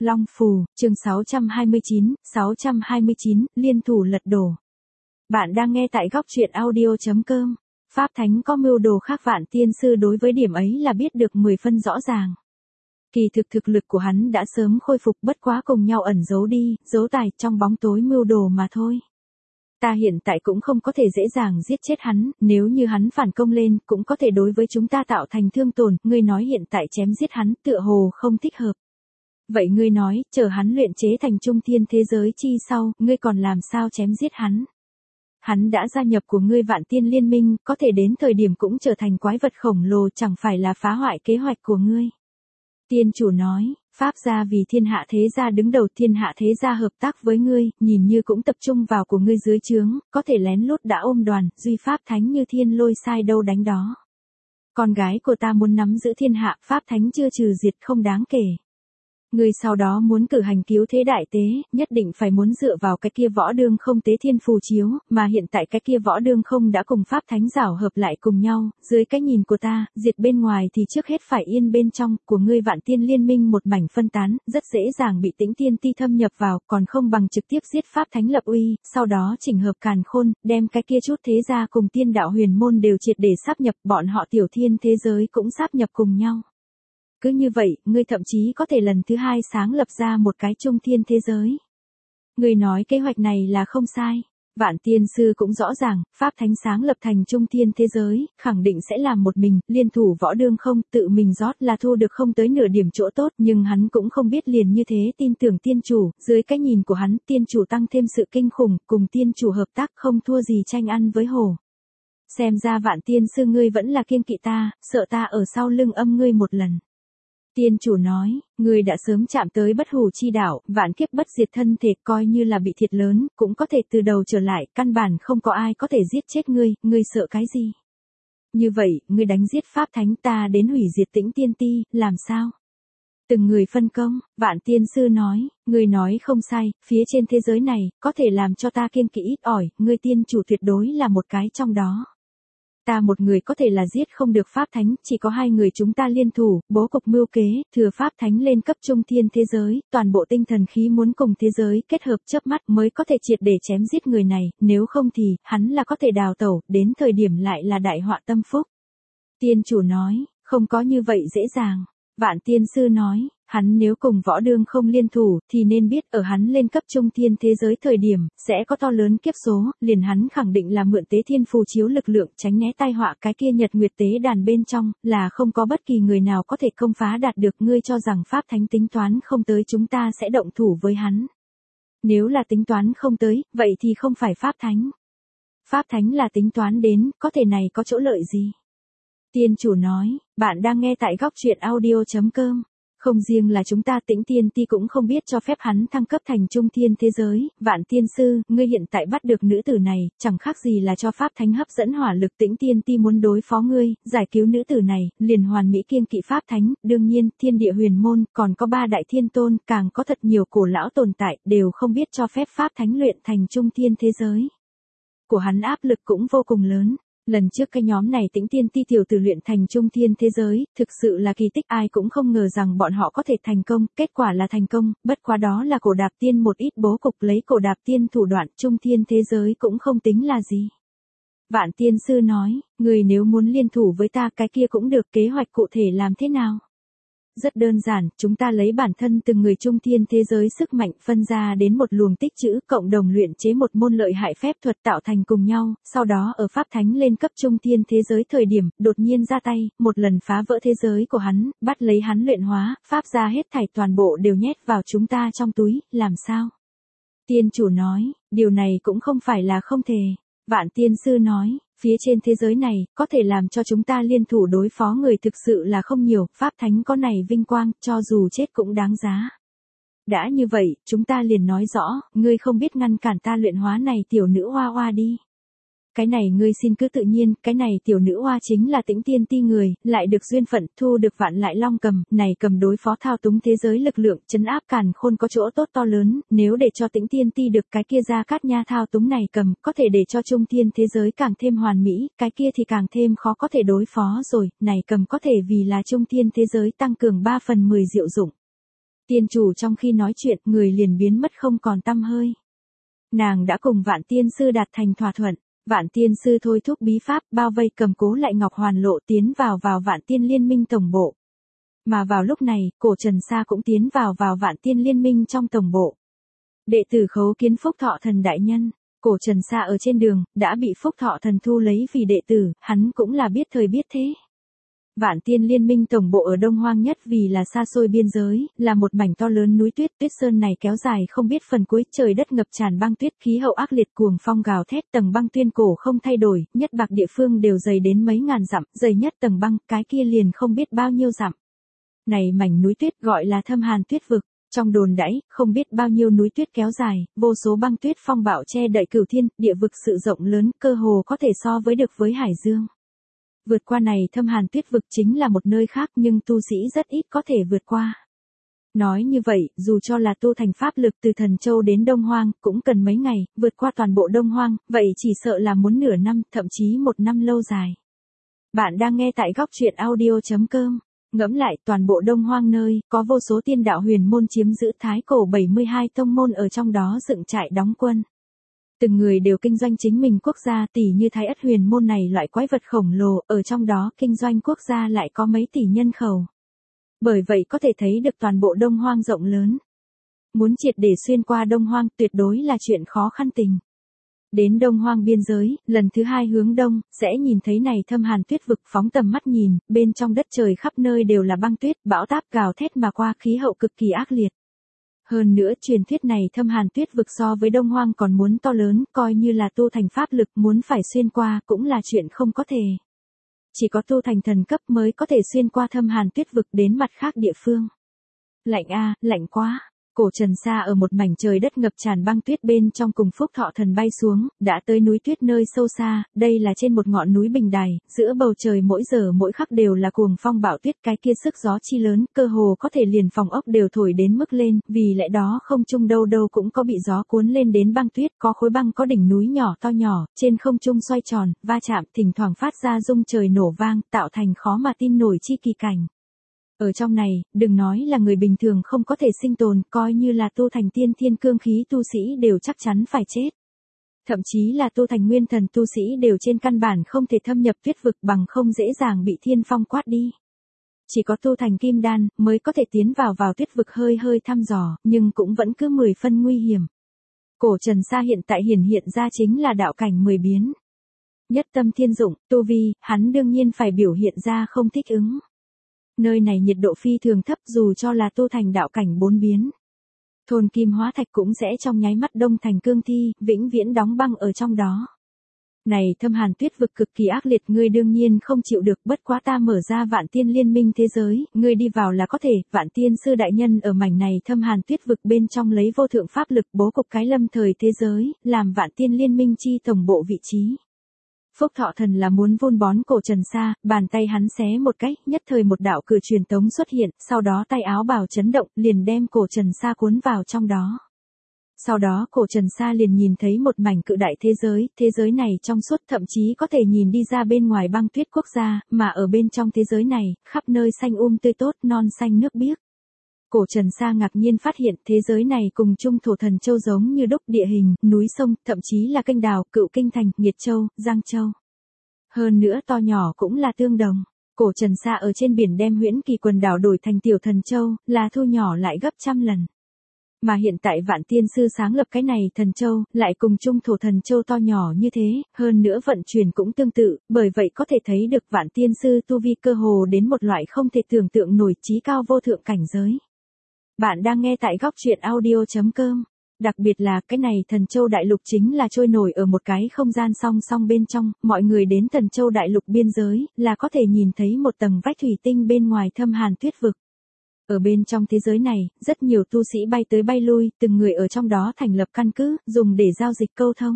Long Phù, chương 629, liên thủ lật đổ. Bạn đang nghe tại góc truyện audio.com. Pháp Thánh có mưu đồ khác Vạn Tiên Sư đối với điểm ấy là biết được 10 phân rõ ràng. Kỳ thực thực lực của hắn đã sớm khôi phục, bất quá cùng nhau ẩn giấu đi, giấu tài trong bóng tối mưu đồ mà thôi. Ta hiện tại cũng không có thể dễ dàng giết chết hắn, nếu như hắn phản công lên, cũng có thể đối với chúng ta tạo thành thương tổn, ngươi nói hiện tại chém giết hắn, tựa hồ không thích hợp. Vậy ngươi nói, chờ hắn luyện chế thành trung thiên thế giới chi sau, ngươi còn làm sao chém giết hắn? Hắn đã gia nhập của ngươi Vạn Tiên Liên Minh, có thể đến thời điểm cũng trở thành quái vật khổng lồ, chẳng phải là phá hoại kế hoạch của ngươi. Tiên chủ nói, Pháp gia vì thiên hạ thế gia đứng đầu, thiên hạ thế gia hợp tác với ngươi, nhìn như cũng tập trung vào của ngươi dưới trướng, có thể lén lút đã ôm đoàn, duy Pháp Thánh như thiên lôi sai đâu đánh đó. Con gái của ta muốn nắm giữ thiên hạ, Pháp Thánh chưa trừ diệt không đáng kể. Ngươi sau đó muốn cử hành cứu thế đại tế, nhất định phải muốn dựa vào cái kia võ đương không tế thiên phù chiếu, mà hiện tại cái kia võ đương không đã cùng Pháp Thánh giảo hợp lại cùng nhau, dưới cái nhìn của ta, diệt bên ngoài thì trước hết phải yên bên trong, của ngươi Vạn Tiên Liên Minh một mảnh phân tán, rất dễ dàng bị Tĩnh Tiên Ti thâm nhập vào, còn không bằng trực tiếp giết Pháp Thánh lập uy, sau đó chỉnh hợp càn khôn, đem cái kia chút thế gia cùng tiên đạo huyền môn đều triệt để sáp nhập, bọn họ tiểu thiên thế giới cũng sáp nhập cùng nhau. Cứ như vậy, ngươi thậm chí có thể lần thứ hai sáng lập ra một cái trung thiên thế giới. Ngươi nói kế hoạch này là không sai. Vạn Tiên Sư cũng rõ ràng, Pháp Thánh sáng lập thành trung thiên thế giới, khẳng định sẽ làm một mình, liên thủ võ đương không, tự mình rót là thu được không tới nửa điểm chỗ tốt, nhưng hắn cũng không biết liền như thế tin tưởng tiên chủ, dưới cái nhìn của hắn, tiên chủ tăng thêm sự kinh khủng, cùng tiên chủ hợp tác không thua gì tranh ăn với hổ. Xem ra Vạn Tiên Sư ngươi vẫn là kiêng kỵ ta, sợ ta ở sau lưng âm ngươi một lần. Tiên chủ nói, ngươi đã sớm chạm tới bất hủ chi đạo, vạn kiếp bất diệt thân thể, coi như là bị thiệt lớn, cũng có thể từ đầu trở lại, căn bản không có ai có thể giết chết ngươi sợ cái gì? Như vậy, ngươi đánh giết Pháp Thánh, ta đến hủy diệt Tĩnh Tiên Ti, làm sao? Từng người phân công, Vạn Tiên Sư nói, ngươi nói không sai, phía trên thế giới này, có thể làm cho ta kiêng kỵ ít ỏi, ngươi tiên chủ tuyệt đối là một cái trong đó. Ta một người có thể là giết không được Pháp Thánh, chỉ có hai người chúng ta liên thủ, bố cục mưu kế, thừa Pháp Thánh lên cấp trung thiên thế giới, toàn bộ tinh thần khí muốn cùng thế giới kết hợp chớp mắt mới có thể triệt để chém giết người này, nếu không thì, hắn là có thể đào tẩu, đến thời điểm lại là đại họa tâm phúc. Tiên chủ nói, không có như vậy dễ dàng. Vạn Tiên Sư nói, hắn nếu cùng võ đương không liên thủ, thì nên biết ở hắn lên cấp trung thiên thế giới thời điểm, sẽ có to lớn kiếp số, liền hắn khẳng định là mượn tế thiên phù chiếu lực lượng tránh né tai họa cái kia nhật nguyệt tế đàn bên trong, là không có bất kỳ người nào có thể công phá đạt được. Ngươi cho rằng Pháp Thánh tính toán không tới chúng ta sẽ động thủ với hắn. Nếu là tính toán không tới, vậy thì không phải Pháp Thánh. Pháp Thánh là tính toán đến, có thể này có chỗ lợi gì? Tiên chủ nói, bạn đang nghe tại góc truyện audio.com. Không riêng là chúng ta Tĩnh Tiên Ti cũng không biết cho phép hắn thăng cấp thành trung thiên thế giới, Vạn Tiên Sư, ngươi hiện tại bắt được nữ tử này, chẳng khác gì là cho Pháp Thánh hấp dẫn hỏa lực. Tĩnh Tiên Ti muốn đối phó ngươi, giải cứu nữ tử này, liền hoàn mỹ kiêng kỵ Pháp Thánh, đương nhiên, thiên địa huyền môn, còn có 3 đại thiên tôn, càng có thật nhiều cổ lão tồn tại, đều không biết cho phép Pháp Thánh luyện thành trung thiên thế giới. Của hắn áp lực cũng vô cùng lớn. Lần trước cái nhóm này Tĩnh Tiên Ti tiểu tử luyện thành trung thiên thế giới, thực sự là kỳ tích, ai cũng không ngờ rằng bọn họ có thể thành công, kết quả là thành công, bất quá đó là cổ đạp tiên một ít bố cục, lấy cổ đạp tiên thủ đoạn, trung thiên thế giới cũng không tính là gì. Vạn Tiên Sư nói, người nếu muốn liên thủ với ta cái kia cũng được, kế hoạch cụ thể làm thế nào? Rất đơn giản, chúng ta lấy bản thân từng người trung thiên thế giới sức mạnh phân ra đến một luồng tích trữ, cộng đồng luyện chế một môn lợi hại phép thuật tạo thành cùng nhau, sau đó ở Pháp Thánh lên cấp trung thiên thế giới thời điểm, đột nhiên ra tay, một lần phá vỡ thế giới của hắn, bắt lấy hắn luyện hóa, Pháp gia hết thảy toàn bộ đều nhét vào chúng ta trong túi, làm sao? Tiên chủ nói, điều này cũng không phải là không thể. Vạn Tiên Sư nói, phía trên thế giới này, có thể làm cho chúng ta liên thủ đối phó người thực sự là không nhiều, Pháp Thánh có này vinh quang, cho dù chết cũng đáng giá. Đã như vậy, chúng ta liền nói rõ, ngươi không biết ngăn cản ta luyện hóa này tiểu nữ hoa hoa đi. Cái này ngươi xin cứ tự nhiên, cái này tiểu nữ hoa chính là Tĩnh Tiên Ti người, lại được duyên phận, thu được Vạn Lại Long cầm, này cầm đối phó thao túng thế giới lực lượng, trấn áp càn khôn có chỗ tốt to lớn, nếu để cho Tĩnh Tiên Ti được cái kia Gia Cát Nha thao túng này cầm, có thể để cho trung thiên thế giới càng thêm hoàn mỹ, cái kia thì càng thêm khó có thể đối phó rồi, này cầm có thể vì là trung thiên thế giới tăng cường 3/10 diệu dụng. Tiên chủ trong khi nói chuyện, người liền biến mất không còn tăm hơi. Nàng đã cùng Vạn Tiên Sư đạt thành thỏa thuận, Vạn Tiên Sư thôi thúc bí pháp, bao vây cầm cố lại Ngọc Hoàn Lộ tiến vào Vạn Tiên Liên Minh tổng bộ. Mà vào lúc này, cổ Trần Sa cũng tiến vào Vạn Tiên Liên Minh trong tổng bộ. Đệ tử khấu kiến Phúc Thọ Thần đại nhân. Cổ Trần Sa ở trên đường, đã bị Phúc Thọ Thần thu lấy vì đệ tử, hắn cũng là biết thời biết thế. Vạn Tiên Liên Minh tổng bộ ở Đông Hoang nhất vì là xa xôi biên giới, là một mảnh to lớn núi tuyết, tuyết sơn này kéo dài không biết phần cuối, trời đất ngập tràn băng tuyết, khí hậu ác liệt, cuồng phong gào thét, tầng băng tuyên cổ không thay đổi, nhất bạc địa phương đều dày đến mấy ngàn dặm, dày nhất tầng băng, cái kia liền không biết bao nhiêu dặm. Này mảnh núi tuyết gọi là Thâm Hàn Tuyết Vực. Trong đồn đãi, không biết bao nhiêu núi tuyết kéo dài, vô số băng tuyết phong bạo che đậy cửu thiên, địa vực sự rộng lớn, cơ hồ có thể so với được với Hải Dương. Vượt qua này Thâm Hàn Tuyết Vực chính là một nơi khác nhưng tu sĩ rất ít có thể vượt qua. Nói như vậy, dù cho là tu thành pháp lực từ Thần Châu đến Đông Hoang, cũng cần mấy ngày, vượt qua toàn bộ Đông Hoang, vậy chỉ sợ là muốn nửa năm, thậm chí một năm lâu dài. Bạn đang nghe tại góc truyện audio.com. Ngẫm lại, toàn bộ Đông Hoang nơi, có vô số tiên đạo huyền môn chiếm giữ, thái cổ 72 tông môn ở trong đó dựng trại đóng quân. Từng người đều kinh doanh chính mình quốc gia, tỷ như Thái Ất huyền môn này loại quái vật khổng lồ, ở trong đó kinh doanh quốc gia lại có mấy tỷ nhân khẩu. Bởi vậy có thể thấy được toàn bộ Đông Hoang rộng lớn. Muốn triệt để xuyên qua Đông Hoang tuyệt đối là chuyện khó khăn tình. Đến Đông Hoang biên giới, lần thứ 2 hướng đông, sẽ nhìn thấy này Thâm Hàn Tuyết Vực, phóng tầm mắt nhìn, bên trong đất trời khắp nơi đều là băng tuyết, bão táp gào thét mà qua, khí hậu cực kỳ ác liệt. Hơn nữa truyền thuyết này Thâm Hàn Tuyết Vực so với Đông Hoang còn muốn to lớn, coi như là tu thành pháp lực muốn phải xuyên qua cũng là chuyện không có thể. Chỉ có tu thành thần cấp mới có thể xuyên qua Thâm Hàn Tuyết Vực đến mặt khác địa phương. Lạnh a, lạnh quá. Cổ Trần Sa ở một mảnh trời đất ngập tràn băng tuyết bên trong cùng Phúc Thọ Thần bay xuống, đã tới núi tuyết nơi sâu xa, đây là trên một ngọn núi bình đài, giữa bầu trời mỗi giờ mỗi khắc đều là cuồng phong bão tuyết, cái kia sức gió chi lớn, cơ hồ có thể liền phòng ốc đều thổi đến mức lên, vì lẽ đó không trung đâu đâu cũng có bị gió cuốn lên đến băng tuyết, có khối băng có đỉnh núi nhỏ to nhỏ, trên không trung xoay tròn, va chạm, thỉnh thoảng phát ra rung trời nổ vang, tạo thành khó mà tin nổi chi kỳ cảnh. Ở trong này, đừng nói là người bình thường không có thể sinh tồn, coi như là tu thành tiên thiên cương khí tu sĩ đều chắc chắn phải chết. Thậm chí là tu thành nguyên thần tu sĩ đều trên căn bản không thể thâm nhập tuyết vực bằng không dễ dàng bị thiên phong quát đi. Chỉ có tu thành kim đan mới có thể tiến vào tuyết vực hơi hơi thăm dò, nhưng cũng vẫn cứ 10 phân nguy hiểm. Cổ Trần Sa hiện tại hiện ra chính là đạo cảnh 10 biến. Nhất tâm thiên dụng, tu vi, hắn đương nhiên phải biểu hiện ra không thích ứng. Nơi này nhiệt độ phi thường thấp dù cho là tu thành đạo cảnh 4 biến. Thôn kim hóa thạch cũng sẽ trong nháy mắt đông thành cương thi, vĩnh viễn đóng băng ở trong đó. Này Thâm Hàn Tuyết Vực cực kỳ ác liệt, ngươi đương nhiên không chịu được, bất quá ta mở ra Vạn Tiên Liên Minh thế giới, ngươi đi vào là có thể. Vạn Tiên Sư đại nhân ở mảnh này Thâm Hàn Tuyết Vực bên trong lấy vô thượng pháp lực bố cục cái lâm thời thế giới, làm Vạn Tiên Liên Minh chi tổng bộ vị trí. Phúc Thọ Thần là muốn vun bón Cổ Trần Sa, bàn tay hắn xé một cái, nhất thời một đạo cử truyền tống xuất hiện, sau đó tay áo bào chấn động, liền đem Cổ Trần Sa cuốn vào trong đó. Sau đó Cổ Trần Sa liền nhìn thấy một mảnh cự đại thế giới này trong suốt, thậm chí có thể nhìn đi ra bên ngoài băng tuyết quốc gia, mà ở bên trong thế giới này, khắp nơi xanh tươi tốt, non xanh nước biếc. Cổ Trần Sa ngạc nhiên phát hiện thế giới này cùng Trung Thổ Thần Châu giống như đúc, địa hình, núi sông, thậm chí là kênh đào, Cựu Kinh Thành, Nghiệt Châu, Giang Châu. Hơn nữa to nhỏ cũng là tương đồng. Cổ Trần Sa ở trên biển đem Huyễn Kỳ quần đảo đổi thành Tiểu Thần Châu, là thu nhỏ lại gấp trăm lần. Mà hiện tại Vạn Tiên Sư sáng lập cái này Thần Châu, lại cùng Trung Thổ Thần Châu to nhỏ như thế, hơn nữa vận chuyển cũng tương tự, bởi vậy có thể thấy được Vạn Tiên Sư tu vi cơ hồ đến một loại không thể tưởng tượng nổi, chí cao vô thượng cảnh giới. Bạn đang nghe tại góc truyện audio.com. Đặc biệt là cái này Thần Châu Đại Lục chính là trôi nổi ở một cái không gian song song bên trong, mọi người đến Thần Châu Đại Lục biên giới, là có thể nhìn thấy một tầng vách thủy tinh bên ngoài Thâm Hàn Tuyết Vực. Ở bên trong thế giới này, rất nhiều tu sĩ bay tới bay lui, từng người ở trong đó thành lập căn cứ, dùng để giao dịch câu thông.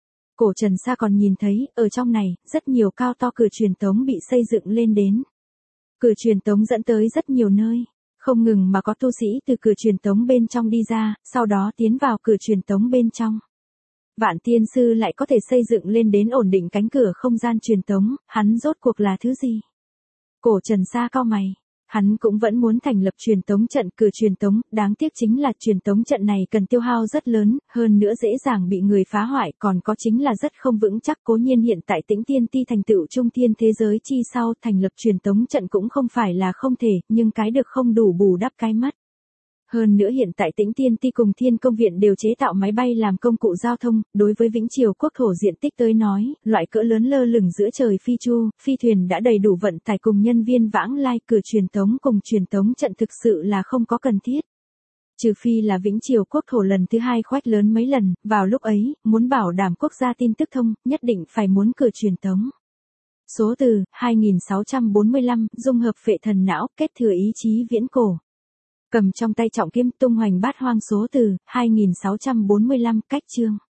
Cổ Trần Sa còn nhìn thấy, ở trong này, rất nhiều cao to cửa truyền tống bị xây dựng lên đến. Cửa truyền tống dẫn tới rất nhiều nơi. Không ngừng mà có tu sĩ từ cửa truyền tống bên trong đi ra, sau đó tiến vào cửa truyền tống bên trong. Vạn Tiên Sư lại có thể xây dựng lên đến ổn định cánh cửa không gian truyền tống, hắn rốt cuộc là thứ gì? Cổ Trần Sa cau mày. Hắn cũng vẫn muốn thành lập truyền tống trận cử truyền tống, đáng tiếc chính là truyền tống trận này cần tiêu hao rất lớn, hơn nữa dễ dàng bị người phá hoại, còn có chính là rất không vững chắc. Cố nhiên hiện tại Tĩnh Tiên Ti thành tựu trung thiên thế giới chi sau, thành lập truyền tống trận cũng không phải là không thể, nhưng cái được không đủ bù đắp cái mất. Hơn nữa hiện tại Tĩnh Tiên Ti cùng Thiên Công Viện đều chế tạo máy bay làm công cụ giao thông, đối với Vĩnh Triều quốc thổ diện tích tới nói, loại cỡ lớn lơ lửng giữa trời phi chu, phi thuyền đã đầy đủ vận tải cùng nhân viên vãng lai, cử truyền tống cùng truyền tống trận thực sự là không có cần thiết. Trừ phi là Vĩnh Triều quốc thổ lần thứ hai khoách lớn mấy lần, vào lúc ấy, muốn bảo đảm quốc gia tin tức thông, nhất định phải muốn cử truyền tống. Số từ, 2645, dung hợp phệ thần não, kết thừa ý chí viễn cổ. Cầm trong tay trọng kiếm tung hoành bát hoang. Số từ, 2645, cách chương.